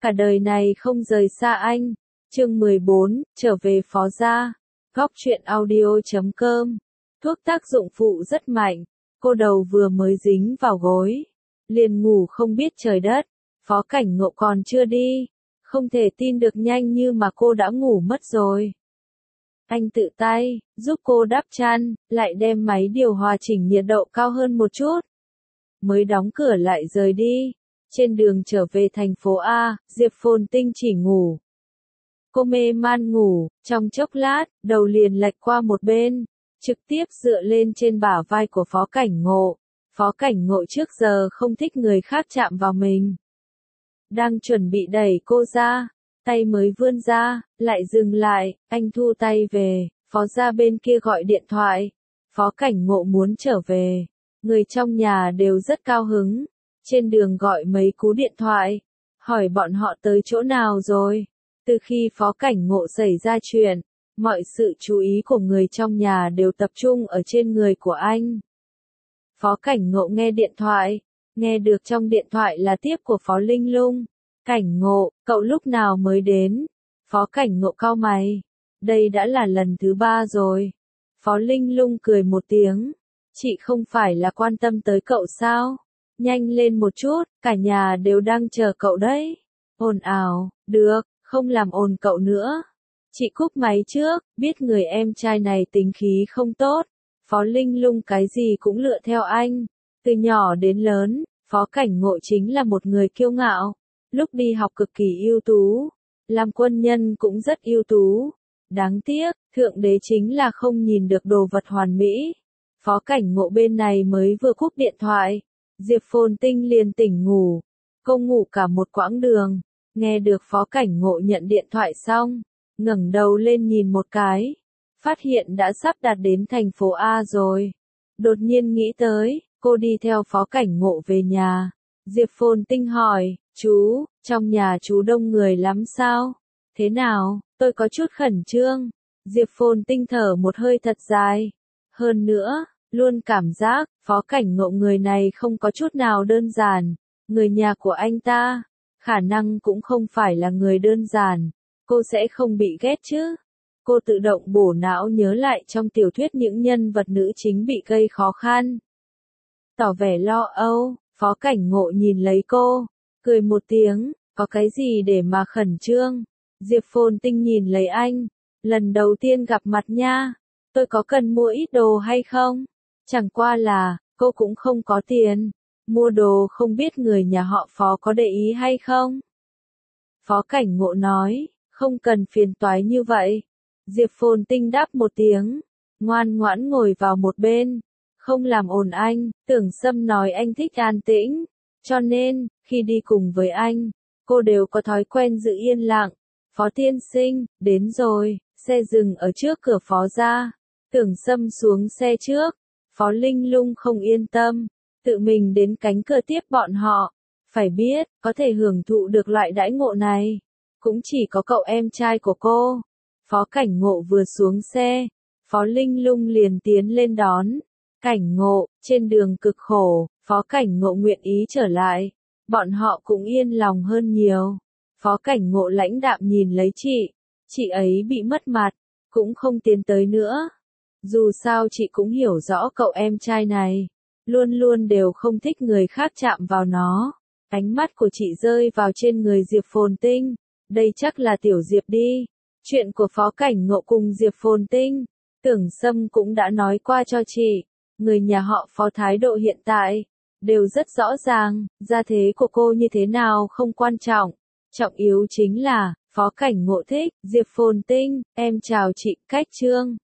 cả đời này không rời xa anh. Chương 14, trở về Phó gia. Góc truyện audio.com. Thuốc tác dụng phụ rất mạnh, cô đầu vừa mới dính vào gối, liền ngủ không biết trời đất. Phó Cảnh Ngộ còn chưa đi, không thể tin được nhanh như mà cô đã ngủ mất rồi. Anh tự tay giúp cô đắp chăn, lại đem máy điều hòa chỉnh nhiệt độ cao hơn một chút, mới đóng cửa lại rời đi. Trên đường trở về thành phố A, Diệp Phồn Tinh chỉ ngủ. Cô mê man ngủ, trong chốc lát, đầu liền lệch qua một bên, trực tiếp dựa lên trên bả vai của Phó Cảnh Ngộ. Phó Cảnh Ngộ trước giờ không thích người khác chạm vào mình. Đang chuẩn bị đẩy cô ra, tay mới vươn ra, lại dừng lại, anh thu tay về, Phó gia bên kia gọi điện thoại. Phó Cảnh Ngộ muốn trở về, người trong nhà đều rất cao hứng. Trên đường gọi mấy cú điện thoại, hỏi bọn họ tới chỗ nào rồi. Từ khi Phó Cảnh Ngộ xảy ra chuyện, mọi sự chú ý của người trong nhà đều tập trung ở trên người của anh. Phó Cảnh Ngộ nghe điện thoại, nghe được trong điện thoại là tiếp của Phó Linh Lung. Cảnh Ngộ, cậu lúc nào mới đến? Phó Cảnh Ngộ cau mày. Đây đã là lần thứ 3 rồi. Phó Linh Lung cười một tiếng. Chị không phải là quan tâm tới cậu sao? Nhanh lên một chút, cả nhà đều đang chờ cậu đấy. Ồn ào, được, không làm ồn cậu nữa. Chị cúp máy trước, biết người em trai này tính khí không tốt. Phó Linh Lung cái gì cũng lựa theo anh. Từ nhỏ đến lớn, Phó Cảnh Ngộ chính là một người kiêu ngạo. Lúc đi học cực kỳ ưu tú, làm quân nhân cũng rất ưu tú. Đáng tiếc, Thượng Đế chính là không nhìn được đồ vật hoàn mỹ. Phó Cảnh Ngộ bên này mới vừa cúp điện thoại, Diệp Phồn Tinh liền tỉnh ngủ. Cô ngủ cả một quãng đường, nghe được Phó Cảnh Ngộ nhận điện thoại xong, ngẩng đầu lên nhìn một cái, phát hiện đã sắp đạt đến thành phố A rồi. Đột nhiên nghĩ tới, cô đi theo Phó Cảnh Ngộ về nhà. Diệp Phồn Tinh hỏi, chú, trong nhà chú đông người lắm sao? Thế nào, tôi có chút khẩn trương. Diệp Phồn Tinh thở một hơi thật dài. Hơn nữa, luôn cảm giác, Phó Cảnh Ngộ người này không có chút nào đơn giản. Người nhà của anh ta, khả năng cũng không phải là người đơn giản. Cô sẽ không bị ghét chứ? Cô tự động bổ não nhớ lại trong tiểu thuyết những nhân vật nữ chính bị gây khó khăn. Tỏ vẻ lo âu, Phó Cảnh Ngộ nhìn lấy cô, cười một tiếng, có cái gì để mà khẩn trương? Diệp Phồn Tinh nhìn lấy anh, lần đầu tiên gặp mặt nha, tôi có cần mua ít đồ hay không? Chẳng qua là, cô cũng không có tiền, mua đồ không biết người nhà họ Phó có để ý hay không? Phó Cảnh Ngộ nói, không cần phiền toái như vậy. Diệp Phồn Tinh đáp một tiếng, ngoan ngoãn ngồi vào một bên, không làm ồn anh. Tưởng Sâm nói anh thích an tĩnh, cho nên, khi đi cùng với anh, cô đều có thói quen giữ yên lặng. Phó tiên sinh, đến rồi, xe dừng ở trước cửa Phó gia. Tưởng Sâm xuống xe trước, Phó Linh Lung không yên tâm, tự mình đến cánh cửa tiếp bọn họ. Phải biết, có thể hưởng thụ được loại đãi ngộ này, cũng chỉ có cậu em trai của cô. Phó Cảnh Ngộ vừa xuống xe, Phó Linh Lung liền tiến lên đón. Cảnh Ngộ, trên đường cực khổ, Phó Cảnh Ngộ nguyện ý trở lại, bọn họ cũng yên lòng hơn nhiều. Phó Cảnh Ngộ lãnh đạm nhìn lấy chị ấy bị mất mặt, cũng không tiến tới nữa. Dù sao chị cũng hiểu rõ cậu em trai này, luôn luôn đều không thích người khác chạm vào nó. Ánh mắt của chị rơi vào trên người Diệp Phồn Tinh, đây chắc là Tiểu Diệp đi. Chuyện của Phó Cảnh Ngộ cùng Diệp Phồn Tinh, Tưởng Sâm cũng đã nói qua cho chị. Người nhà họ Phó thái độ hiện tại, đều rất rõ ràng, gia thế của cô như thế nào không quan trọng. Trọng yếu chính là, Phó Cảnh Ngộ thích, Diệp Phồn Tinh, em chào chị, Cách Trương.